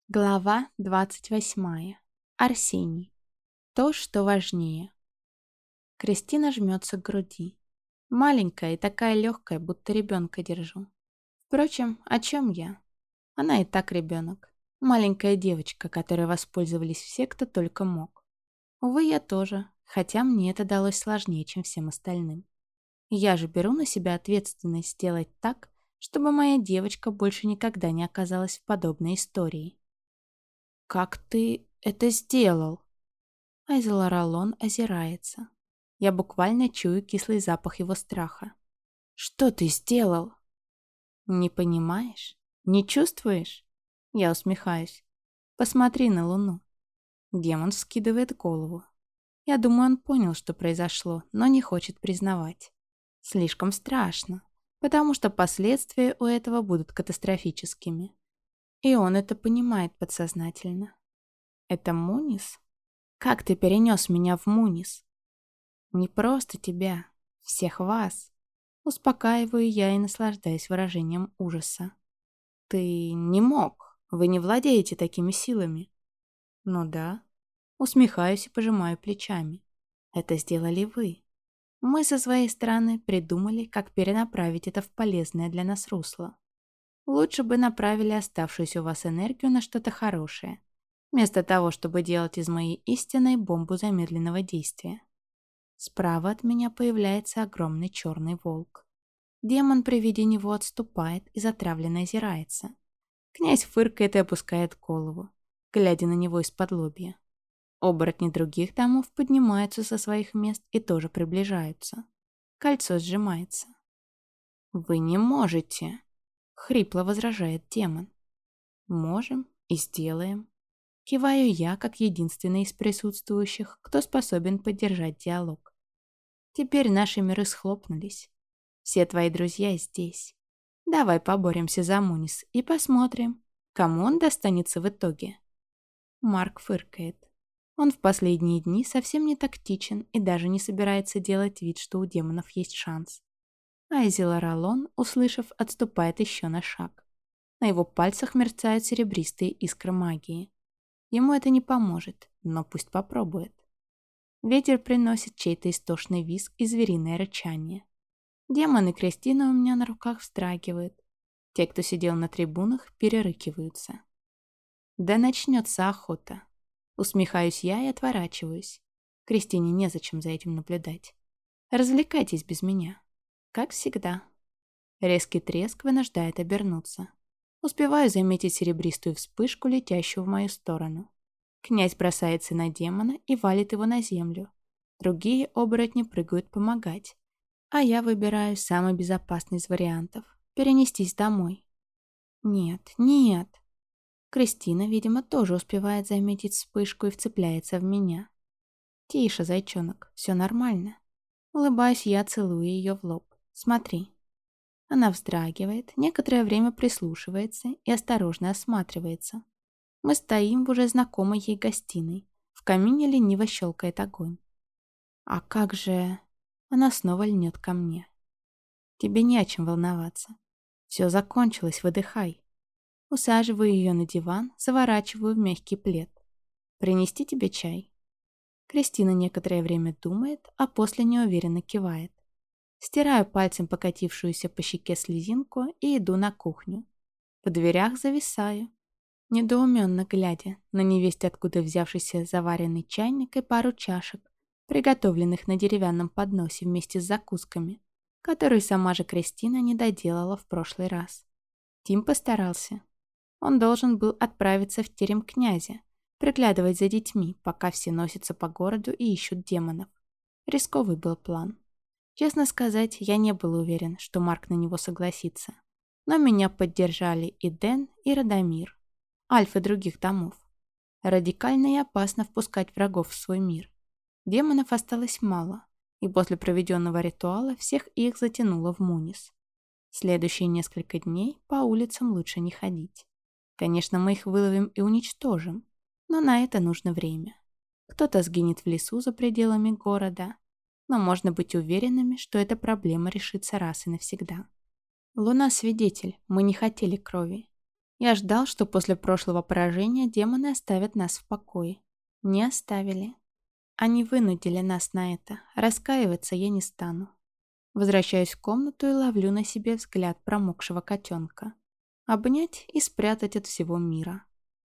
Глава 28. Арсений. То, что важнее. Кристина жмется к груди. Маленькая и такая легкая, будто ребенка держу. Впрочем, о чем я? Она и так ребенок. Маленькая девочка, которой воспользовались все, кто только мог. Увы, я тоже, хотя мне это далось сложнее, чем всем остальным. Я же беру на себя ответственность сделать так, чтобы моя девочка больше никогда не оказалась в подобной истории. «Как ты это сделал?» Айзеларалон озирается. Я буквально чую кислый запах его страха. «Что ты сделал?» «Не понимаешь? Не чувствуешь?» Я усмехаюсь. «Посмотри на Луну». Демон вскидывает голову. Я думаю, он понял, что произошло, но не хочет признавать. Слишком страшно, потому что последствия у этого будут катастрофическими. И он это понимает подсознательно. «Это Мунис? Как ты перенес меня в Мунис?» «Не просто тебя, всех вас». Успокаиваю я и наслаждаюсь выражением ужаса. «Ты не мог, вы не владеете такими силами». «Ну да». Усмехаюсь и пожимаю плечами. «Это сделали вы. Мы со своей стороны придумали, как перенаправить это в полезное для нас русло. Лучше бы направили оставшуюся у вас энергию на что-то хорошее, вместо того, чтобы делать из моей истинной бомбу замедленного действия». Справа от меня появляется огромный черный волк. Демон при виде него отступает и затравленно озирается. Князь фыркает и опускает голову, глядя на него из-под лобья. Оборотни других домов поднимаются со своих мест и тоже приближаются. Кольцо сжимается. «Вы не можете!» — хрипло возражает демон. «Можем и сделаем». Киваю я, как единственный из присутствующих, кто способен поддержать диалог. Теперь наши миры схлопнулись. Все твои друзья здесь. Давай поборемся за Мунис и посмотрим, кому он достанется в итоге. Марк фыркает. Он в последние дни совсем не тактичен и даже не собирается делать вид, что у демонов есть шанс. Айзеларалон, услышав, отступает еще на шаг. На его пальцах мерцают серебристые искры магии. Ему это не поможет, но пусть попробует. Ветер приносит чей-то истошный визг и звериное рычание. Демон и Кристина у меня на руках вздрагивают. Те, кто сидел на трибунах, перерыкиваются. Да начнется охота. Усмехаюсь я и отворачиваюсь. Кристине незачем за этим наблюдать. Развлекайтесь без меня. Как всегда. Резкий треск вынуждает обернуться. Успеваю заметить серебристую вспышку, летящую в мою сторону. Князь бросается на демона и валит его на землю. Другие оборотни прыгают помогать. А я выбираю самый безопасный из вариантов – перенестись домой. Нет, нет. Кристина, видимо, тоже успевает заметить вспышку и вцепляется в меня. Тише, зайчонок, все нормально. Улыбаюсь я, целую ее в лоб. Смотри. Она вздрагивает, некоторое время прислушивается и осторожно осматривается. Мы стоим в уже знакомой ей гостиной. В камине лениво щелкает огонь. А как же... Она снова льнет ко мне. Тебе не о чем волноваться. Все закончилось, выдыхай. Усаживаю ее на диван, заворачиваю в мягкий плед. Принести тебе чай? Кристина некоторое время думает, а после неуверенно кивает. Стираю пальцем покатившуюся по щеке слезинку и иду на кухню. В дверях зависаю, недоуменно глядя на невесть откуда взявшийся заваренный чайник и пару чашек, приготовленных на деревянном подносе вместе с закусками, которые сама же Кристина не доделала в прошлый раз. Тим постарался. Он должен был отправиться в терем князя, приглядывать за детьми, пока все носятся по городу и ищут демонов. Рисковый был план. Честно сказать, я не был уверен, что Марк на него согласится. Но меня поддержали и Дэн, и Радомир, альфы других домов. Радикально и опасно впускать врагов в свой мир. Демонов осталось мало, и после проведенного ритуала всех их затянуло в Мунис. Следующие несколько дней по улицам лучше не ходить. Конечно, мы их выловим и уничтожим, но на это нужно время. Кто-то сгинет в лесу за пределами города, но можно быть уверенными, что эта проблема решится раз и навсегда. Луна свидетель, мы не хотели крови. Я ждал, что после прошлого поражения демоны оставят нас в покое. Не оставили. Они вынудили нас на это. Раскаиваться я не стану. Возвращаюсь в комнату и ловлю на себе взгляд промокшего котенка. Обнять и спрятать от всего мира.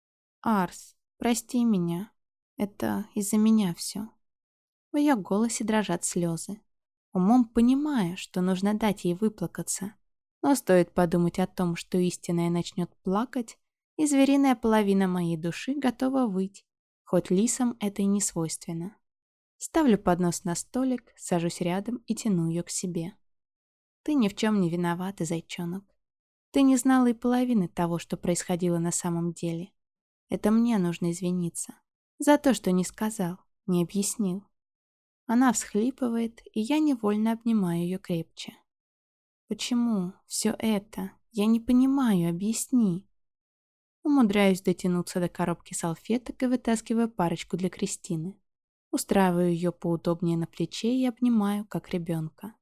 «Арс, прости меня. Это из-за меня все». В ее голосе дрожат слезы. Умом понимаю, что нужно дать ей выплакаться. Но стоит подумать о том, что истинная начнет плакать, и звериная половина моей души готова выть, хоть лисам это и не свойственно. Ставлю поднос на столик, сажусь рядом и тяну ее к себе. Ты ни в чем не виновата, зайчонок. Ты не знала и половины того, что происходило на самом деле. Это мне нужно извиниться. За то, что не сказал, не объяснил. Она всхлипывает, и я невольно обнимаю ее крепче. Почему все это? Я не понимаю, объясни. Умудряюсь дотянуться до коробки салфеток и вытаскиваю парочку для Кристины. Устраиваю ее поудобнее на плече и обнимаю, как ребенка.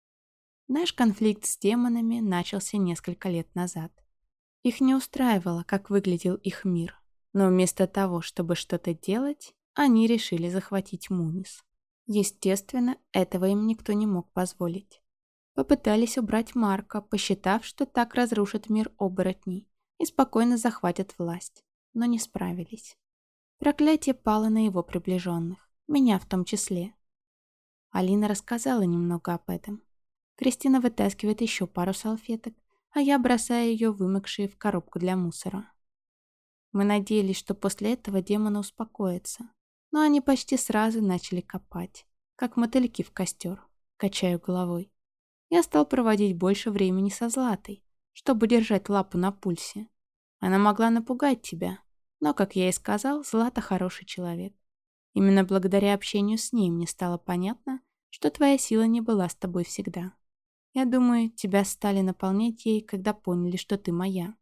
Наш конфликт с демонами начался несколько лет назад. Их не устраивало, как выглядел их мир. Но вместо того, чтобы что-то делать, они решили захватить Мунис. Естественно, этого им никто не мог позволить. Попытались убрать Марка, посчитав, что так разрушат мир оборотней и спокойно захватят власть, но не справились. Проклятие пало на его приближенных, меня в том числе. Алина рассказала немного об этом. Кристина вытаскивает еще пару салфеток, а я бросаю ее вымокшие в коробку для мусора. Мы надеялись, что после этого демоны успокоятся, но они почти сразу начали копать, как мотыльки в костер, качаю головой. Я стал проводить больше времени со Златой, чтобы держать лапу на пульсе. Она могла напугать тебя, но, как я и сказал, Злата хороший человек. Именно благодаря общению с ней мне стало понятно, что твоя сила не была с тобой всегда. Я думаю, тебя стали наполнять ей, когда поняли, что ты моя.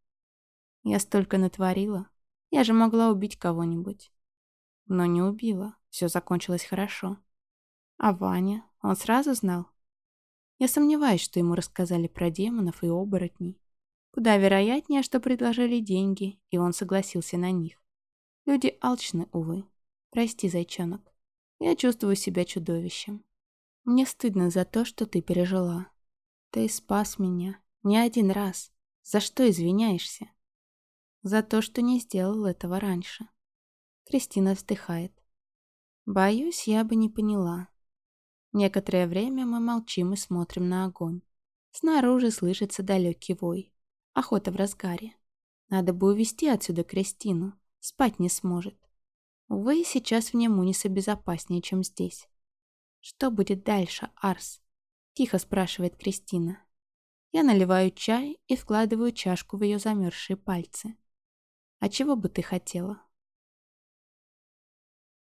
Я столько натворила. Я же могла убить кого-нибудь. Но не убила. Все закончилось хорошо. А Ваня? Он сразу знал? Я сомневаюсь, что ему рассказали про демонов и оборотней. Куда вероятнее, что предложили деньги, и он согласился на них. Люди алчны, увы. Прости, зайчонок. Я чувствую себя чудовищем. Мне стыдно за то, что ты пережила. Ты спас меня. Не один раз. За что извиняешься? За то, что не сделал этого раньше. Кристина вздыхает. Боюсь, я бы не поняла. Некоторое время мы молчим и смотрим на огонь. Снаружи слышится далекий вой. Охота в разгаре. Надо бы увезти отсюда Кристину. Спать не сможет. Увы, сейчас вне Муниса безопаснее, чем здесь. Что будет дальше, Арс? Тихо спрашивает Кристина. Я наливаю чай и вкладываю чашку в ее замерзшие пальцы. А чего бы ты хотела?